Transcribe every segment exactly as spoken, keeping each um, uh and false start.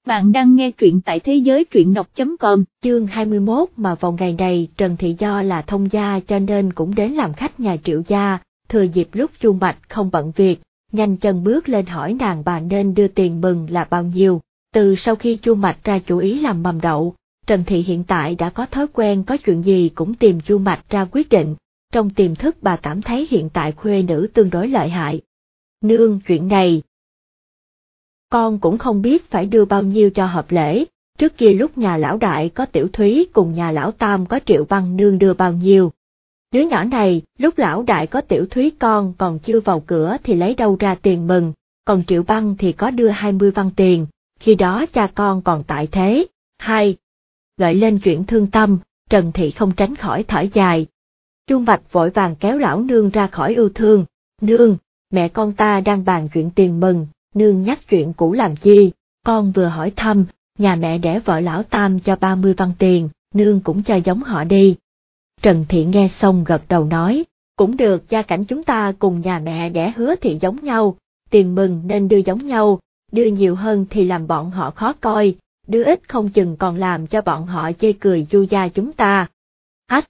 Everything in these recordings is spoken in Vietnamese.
Bạn đang nghe truyện tại thế giới truyện đọc chấm com. Chương hai mươi mốt. Mà vào ngày này Trần Thị do là thông gia cho nên cũng đến làm khách nhà Triệu gia, thừa dịp lúc Chu Mạch không bận việc, nhanh chân bước lên hỏi nàng bà nên đưa tiền mừng là bao nhiêu. Từ sau khi Chu Mạch ra chủ ý làm mầm đậu, Trần Thị hiện tại đã có thói quen có chuyện gì cũng tìm Chu Mạch ra quyết định, trong tiềm thức bà cảm thấy hiện tại khuê nữ tương đối lợi hại. Nương, chuyện này con cũng không biết phải đưa bao nhiêu cho hợp lễ, trước kia lúc nhà lão đại có Tiểu Thúy cùng nhà lão tam có Triệu Văn nương đưa bao nhiêu. Đứa nhỏ này, lúc lão đại có Tiểu Thúy con còn chưa vào cửa thì lấy đâu ra tiền mừng, còn Triệu Văn thì có đưa hai mươi văn tiền, khi đó cha con còn tại thế. Hai. Gợi lên chuyện thương tâm, Trần Thị không tránh khỏi thở dài. Chu Mạch vội vàng kéo lão nương ra khỏi ưu thương. Nương, mẹ con ta đang bàn chuyện tiền mừng, nương nhắc chuyện cũ làm chi, con vừa hỏi thăm, nhà mẹ đẻ vợ lão tam cho ba mươi văn tiền, nương cũng cho giống họ đi. Trần Thị nghe xong gật đầu nói, cũng được, gia cảnh chúng ta cùng nhà mẹ đẻ Hứa Thị giống nhau, tiền mừng nên đưa giống nhau, đưa nhiều hơn thì làm bọn họ khó coi, đưa ít không chừng còn làm cho bọn họ chê cười Chu gia chúng ta. Ách!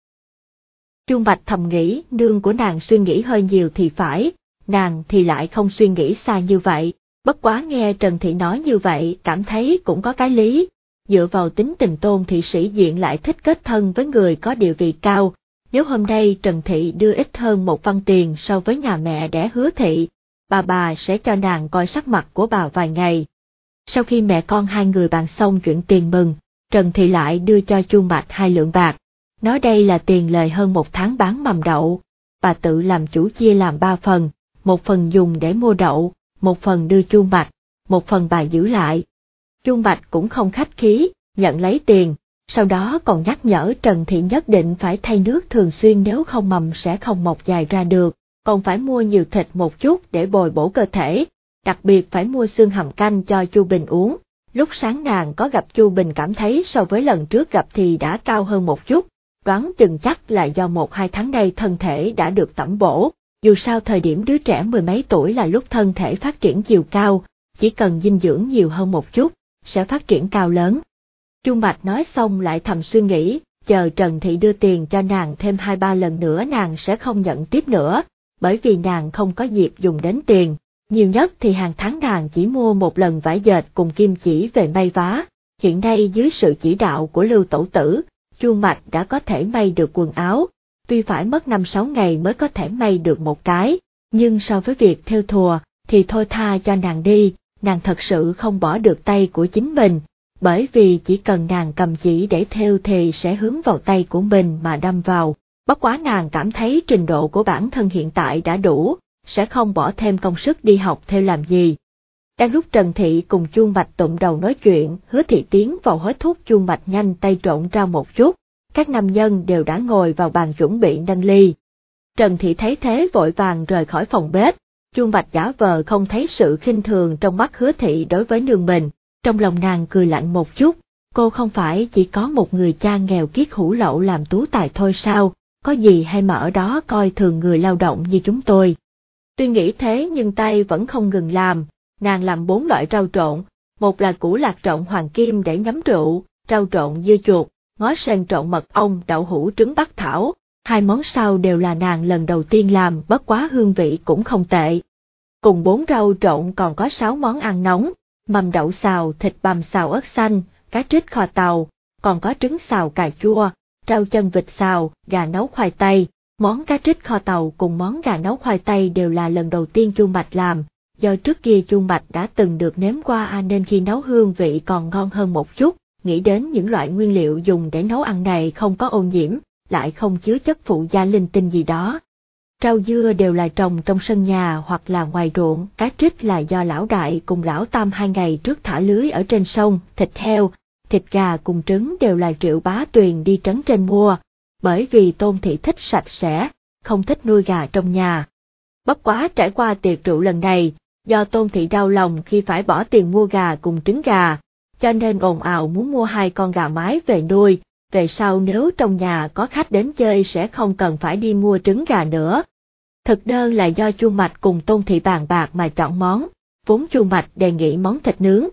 Chu Mạch thầm nghĩ nương của nàng suy nghĩ hơi nhiều thì phải, nàng thì lại không suy nghĩ xa như vậy, bất quá nghe Trần Thị nói như vậy cảm thấy cũng có cái lý, dựa vào tính tình Tôn thị sĩ diện lại thích kết thân với người có địa vị cao, nếu hôm nay Trần Thị đưa ít hơn một văn tiền so với nhà mẹ đẻ Hứa Thị, bà bà sẽ cho nàng coi sắc mặt của bà vài ngày. Sau khi mẹ con hai người bàn xong chuyện tiền mừng, Trần Thị lại đưa cho Chu Mạch hai lượng bạc, nói đây là tiền lời hơn một tháng bán mầm đậu, bà tự làm chủ chia làm ba phần. Một phần dùng để mua đậu, một phần đưa Chu Mạch, một phần bà giữ lại. Chu Mạch cũng không khách khí, nhận lấy tiền, sau đó còn nhắc nhở Trần Thị nhất định phải thay nước thường xuyên nếu không mầm sẽ không mọc dài ra được, còn phải mua nhiều thịt một chút để bồi bổ cơ thể, đặc biệt phải mua xương hầm canh cho Chu Bình uống. Lúc sáng nàng có gặp Chu Bình cảm thấy so với lần trước gặp thì đã cao hơn một chút, đoán chừng chắc là do một hai tháng nay thân thể đã được tẩm bổ. Dù sao thời điểm đứa trẻ mười mấy tuổi là lúc thân thể phát triển chiều cao, chỉ cần dinh dưỡng nhiều hơn một chút, sẽ phát triển cao lớn. Chu Mạch nói xong lại thầm suy nghĩ, chờ Trần Thị đưa tiền cho nàng thêm hai ba lần nữa nàng sẽ không nhận tiếp nữa, bởi vì nàng không có dịp dùng đến tiền, nhiều nhất thì hàng tháng nàng chỉ mua một lần vải dệt cùng kim chỉ về may vá. Hiện nay dưới sự chỉ đạo của Lưu Tổ Tử, Chu Mạch đã có thể may được quần áo. Tuy phải mất năm sáu ngày mới có thể may được một cái, nhưng so với việc thêu thùa, thì thôi tha cho nàng đi, nàng thật sự không bỏ được tay của chính mình, bởi vì chỉ cần nàng cầm chỉ để thêu thì sẽ hướng vào tay của mình mà đâm vào, bất quá nàng cảm thấy trình độ của bản thân hiện tại đã đủ, sẽ không bỏ thêm công sức đi học thêu làm gì. Đang lúc Trần Thị cùng Chu Mạch tụng đầu nói chuyện, Hứa Thị tiến vào hối thúc Chu Mạch nhanh tay trộn rau một chút. Các nam nhân đều đã ngồi vào bàn chuẩn bị nâng ly. Trần Thị thấy thế vội vàng rời khỏi phòng bếp, Chu Mạch giả vờ không thấy sự khinh thường trong mắt Hứa Thị đối với nương mình, trong lòng nàng cười lạnh một chút, cô không phải chỉ có một người cha nghèo kiết hủ lậu làm tú tài thôi sao, có gì hay mà ở đó coi thường người lao động như chúng tôi. Tuy nghĩ thế nhưng tay vẫn không ngừng làm, nàng làm bốn loại rau trộn, một là củ lạc trộn hoàng kim để nhắm rượu, rau trộn dưa chuột, ngó sen trộn mật ong, đậu hũ trứng bắc thảo, hai món sau đều là nàng lần đầu tiên làm, bất quá hương vị cũng không tệ. Cùng bốn rau trộn còn có sáu món ăn nóng, mầm đậu xào, thịt bằm xào ớt xanh, cá trích kho tàu, còn có trứng xào cà chua, rau chân vịt xào, gà nấu khoai tây. Món cá trích kho tàu cùng món gà nấu khoai tây đều là lần đầu tiên Chu Mạch làm, do trước kia Chu Mạch đã từng được nếm qua nên khi nấu hương vị còn ngon hơn một chút. Nghĩ đến những loại nguyên liệu dùng để nấu ăn này không có ô nhiễm, lại không chứa chất phụ gia linh tinh gì đó. Rau dưa đều là trồng trong sân nhà hoặc là ngoài ruộng, cá trích là do lão đại cùng lão tam hai ngày trước thả lưới ở trên sông, thịt heo, thịt gà cùng trứng đều là Triệu Bá Tuyền đi trấn trên mua, bởi vì Tôn Thị thích sạch sẽ, không thích nuôi gà trong nhà. Bất quá trải qua tiệc rượu lần này, do Tôn Thị đau lòng khi phải bỏ tiền mua gà cùng trứng gà, cho nên ồn ào muốn mua hai con gà mái về nuôi, về sau nếu trong nhà có khách đến chơi sẽ không cần phải đi mua trứng gà nữa. Thực đơn là do Chu Mạch cùng Tôn Thị bàn bạc mà chọn món, vốn Chu Mạch đề nghị món thịt nướng,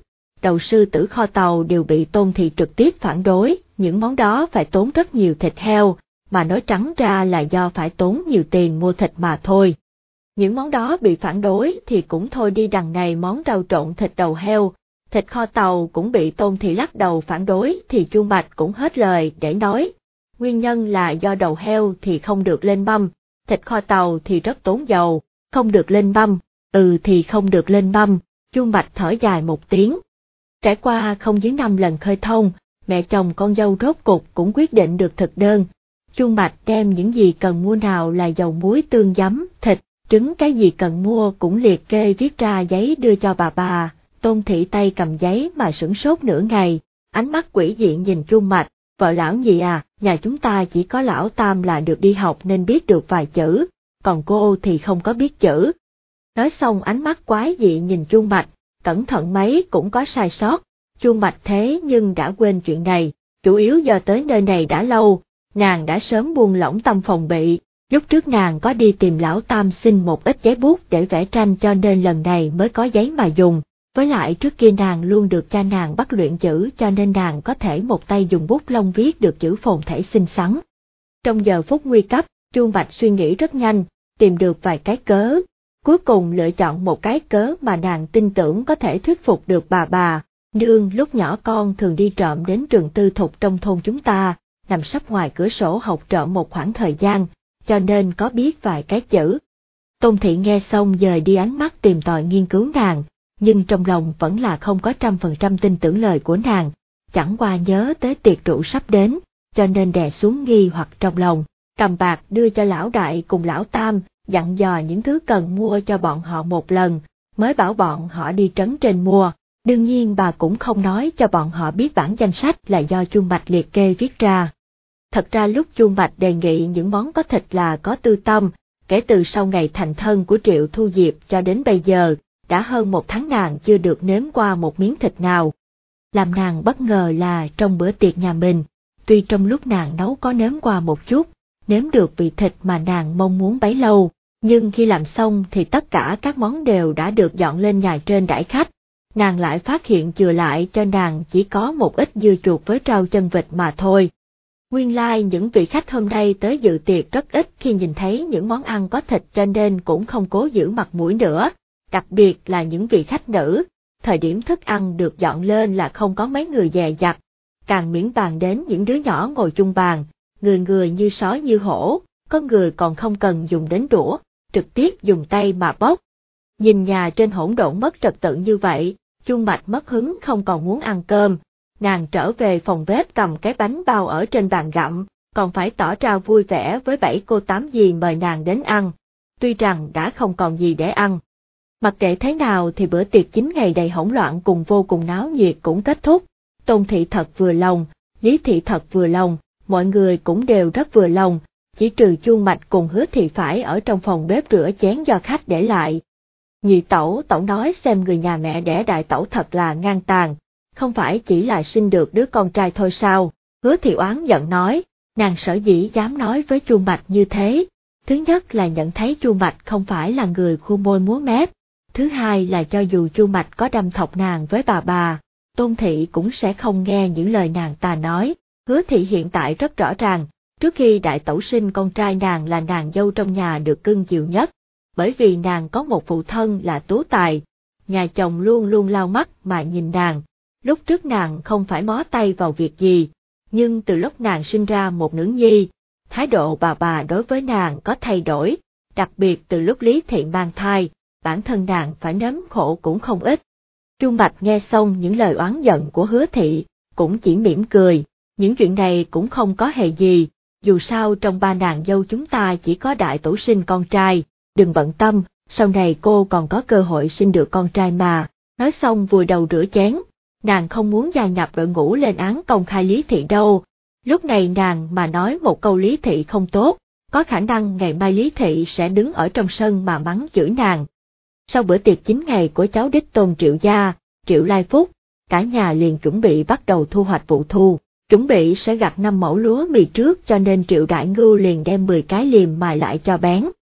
đầu sư tử kho tàu đều bị Tôn thị trực tiếp phản đối, những món đó phải tốn rất nhiều thịt heo, mà nói trắng ra là do phải tốn nhiều tiền mua thịt mà thôi. Những món đó bị phản đối thì cũng thôi đi, đằng này món rau trộn thịt đầu heo, thịt kho tàu cũng bị Tôn thị lắc đầu phản đối thì Chu Mạch cũng hết lời để nói. Nguyên nhân là do đầu heo thì không được lên mâm, thịt kho tàu thì rất tốn dầu, không được lên mâm, ừ thì không được lên mâm, Chu Mạch thở dài một tiếng. Trải qua không dưới năm lần khơi thông, mẹ chồng con dâu rốt cục cũng quyết định được thực đơn. Chu Mạch đem những gì cần mua, nào là dầu muối tương giấm, thịt, trứng, cái gì cần mua cũng liệt kê viết ra giấy đưa cho bà bà. Tôn thị tay cầm giấy mà sửng sốt nửa ngày, ánh mắt quỷ dị nhìn Chu Mạch, vợ lão gì à, nhà chúng ta chỉ có lão Tam là được đi học nên biết được vài chữ, còn cô thì không có biết chữ. Nói xong ánh mắt quái dị nhìn Chu Mạch, cẩn thận mấy cũng có sai sót. Chu Mạch thế nhưng đã quên chuyện này, chủ yếu do tới nơi này đã lâu, nàng đã sớm buông lỏng tâm phòng bị. Lúc trước nàng có đi tìm lão Tam xin một ít giấy bút để vẽ tranh cho nên lần này mới có giấy mà dùng, với lại trước kia nàng luôn được cha nàng bắt luyện chữ cho nên nàng có thể một tay dùng bút lông viết được chữ phồn thể xinh xắn. Trong giờ phút nguy cấp, Chu Mạch suy nghĩ rất nhanh, tìm được vài cái cớ, cuối cùng lựa chọn một cái cớ mà nàng tin tưởng có thể thuyết phục được bà bà. Nương, lúc nhỏ con thường đi trộm đến trường tư thục trong thôn chúng ta, nằm sấp ngoài cửa sổ học trộm một khoảng thời gian, cho nên có biết vài cái chữ. Tôn thị nghe xong dời đi ánh mắt tìm tòi nghiên cứu nàng, nhưng trong lòng vẫn là không có trăm phần trăm tin tưởng lời của nàng, chẳng qua nhớ tới tiệc rượu sắp đến, cho nên đè xuống nghi hoặc trong lòng, cầm bạc đưa cho lão đại cùng lão Tam, dặn dò những thứ cần mua cho bọn họ một lần, mới bảo bọn họ đi trấn trên mua. Đương nhiên bà cũng không nói cho bọn họ biết bản danh sách là do Chu Mạch liệt kê viết ra. Thật ra lúc Chu Mạch đề nghị những món có thịt là có tư tâm, kể từ sau ngày thành thân của Triệu Thu Diệp cho đến bây giờ, đã hơn một tháng nàng chưa được nếm qua một miếng thịt nào. Làm nàng bất ngờ là trong bữa tiệc nhà mình, tuy trong lúc nàng nấu có nếm qua một chút, nếm được vị thịt mà nàng mong muốn bấy lâu, nhưng khi làm xong thì tất cả các món đều đã được dọn lên nhà trên đãi khách. Nàng lại phát hiện chừa lại cho nàng chỉ có một ít dưa chuột với rau chân vịt mà thôi. Nguyên lai like, những vị khách hôm nay tới dự tiệc rất ít khi nhìn thấy những món ăn có thịt cho nên cũng không cố giữ mặt mũi nữa, đặc biệt là những vị khách nữ, thời điểm thức ăn được dọn lên là không có mấy người dè dặt, càng miễn bàn đến những đứa nhỏ ngồi chung bàn, người người như sói như hổ, có người còn không cần dùng đến đũa, trực tiếp dùng tay mà bóc. Nhìn nhà trên hỗn độn mất trật tự như vậy, Chu Mạch mất hứng không còn muốn ăn cơm, nàng trở về phòng bếp cầm cái bánh bao ở trên bàn gặm, còn phải tỏ ra vui vẻ với bảy cô tám dì mời nàng đến ăn, tuy rằng đã không còn gì để ăn. Mặc kệ thế nào thì bữa tiệc chính ngày đầy hỗn loạn cùng vô cùng náo nhiệt cũng kết thúc, Tôn thị thật vừa lòng, Lý thị thật vừa lòng, mọi người cũng đều rất vừa lòng, chỉ trừ Chu Mạch cùng Hứa thị phải ở trong phòng bếp rửa chén do khách để lại. Nhị tẩu tẩu nói xem người nhà mẹ đẻ đại tẩu thật là ngang tàn, không phải chỉ là sinh được đứa con trai thôi sao? Hứa thị oán giận nói, nàng sở dĩ dám nói với Chu Mạch như thế, thứ nhất là nhận thấy Chu Mạch không phải là người khu môi múa mép, thứ hai là cho dù Chu Mạch có đâm thọc nàng với bà bà, Tôn thị cũng sẽ không nghe những lời nàng ta nói. Hứa thị hiện tại rất rõ ràng, trước khi đại tẩu sinh con trai nàng là nàng dâu trong nhà được cưng chiều nhất, bởi vì nàng có một phụ thân là tú tài, nhà chồng luôn luôn lau mắt mà nhìn nàng. Lúc trước nàng không phải mó tay vào việc gì, nhưng từ lúc nàng sinh ra một nữ nhi, thái độ bà bà đối với nàng có thay đổi, đặc biệt từ lúc Lý thị mang thai, bản thân nàng phải nếm khổ cũng không ít. Chu Mạch nghe xong những lời oán giận của Hứa thị, cũng chỉ mỉm cười, những chuyện này cũng không có hề gì, dù sao trong ba nàng dâu chúng ta chỉ có đại tổ sinh con trai, đừng bận tâm, sau này cô còn có cơ hội sinh được con trai mà. Nói xong vùi đầu rửa chén, nàng không muốn gia nhập đội ngũ lên án công khai Lý thị đâu, lúc này nàng mà nói một câu Lý thị không tốt, có khả năng ngày mai Lý thị sẽ đứng ở trong sân mà mắng chửi nàng. Sau bữa tiệc chính ngày của cháu đích tôn Triệu gia, Triệu Lai Phúc, cả nhà liền chuẩn bị bắt đầu thu hoạch vụ thu, chuẩn bị sẽ gặt năm mẫu lúa mì trước cho nên Triệu Đại Ngưu liền đem mười cái liềm mài lại cho bén.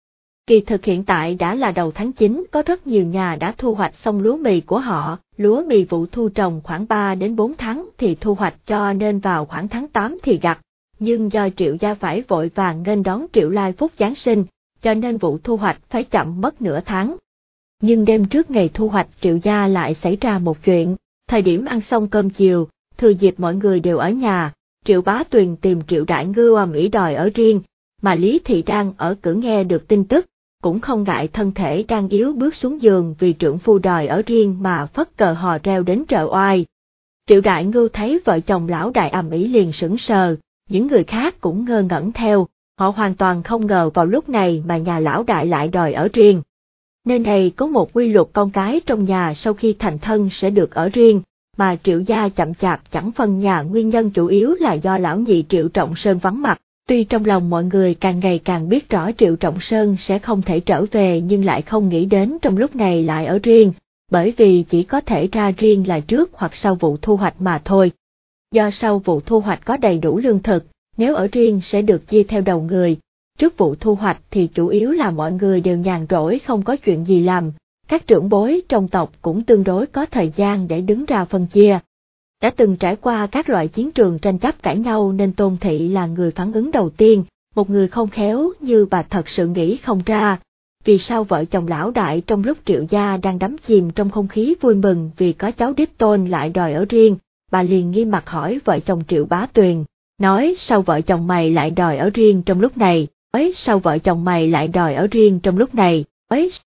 Kỳ thực hiện tại đã là đầu tháng chín, có rất nhiều nhà đã thu hoạch xong lúa mì của họ, lúa mì vụ thu trồng khoảng ba đến bốn tháng thì thu hoạch cho nên vào khoảng tháng tám thì gặt, nhưng do Triệu gia phải vội vàng nghênh đón Triệu Lai Phúc Giáng sinh, cho nên vụ thu hoạch phải chậm mất nửa tháng. Nhưng đêm trước ngày thu hoạch Triệu gia lại xảy ra một chuyện, thời điểm ăn xong cơm chiều, thừa dịp mọi người đều ở nhà, Triệu Bá Tuyền tìm Triệu Đại Ngưu ầm ĩ đòi ở riêng, mà Lý Thị đang ở cửa nghe được tin tức, cũng không ngại thân thể đang yếu bước xuống giường vì trưởng phu đòi ở riêng mà phất cờ hò reo đến trợ oai. Triệu Đại Ngưu thấy vợ chồng lão đại ầm ĩ liền sững sờ, những người khác cũng ngơ ngẩn theo, họ hoàn toàn không ngờ vào lúc này mà nhà lão đại lại đòi ở riêng. Nên này có một quy luật con cái trong nhà sau khi thành thân sẽ được ở riêng, mà Triệu gia chậm chạp chẳng phân nhà nguyên nhân chủ yếu là do lão nhị Triệu Trọng Sơn vắng mặt. Tuy trong lòng mọi người càng ngày càng biết rõ Triệu Trọng Sơn sẽ không thể trở về nhưng lại không nghĩ đến trong lúc này lại ở riêng, bởi vì chỉ có thể ra riêng là trước hoặc sau vụ thu hoạch mà thôi. Do sau vụ thu hoạch có đầy đủ lương thực, nếu ở riêng sẽ được chia theo đầu người, trước vụ thu hoạch thì chủ yếu là mọi người đều nhàn rỗi không có chuyện gì làm, các trưởng bối trong tộc cũng tương đối có thời gian để đứng ra phân chia. Đã từng trải qua các loại chiến trường tranh chấp cãi nhau nên Tôn Thị là người phản ứng đầu tiên, một người không khéo như bà thật sự nghĩ không ra. Vì sao vợ chồng lão đại trong lúc Triệu gia đang đắm chìm trong không khí vui mừng vì có cháu đích tôn lại đòi ở riêng, bà liền nghiêm mặt hỏi vợ chồng Triệu Bá Tuyền, nói sao vợ chồng mày lại đòi ở riêng trong lúc này, ấy sao vợ chồng mày lại đòi ở riêng trong lúc này, ấy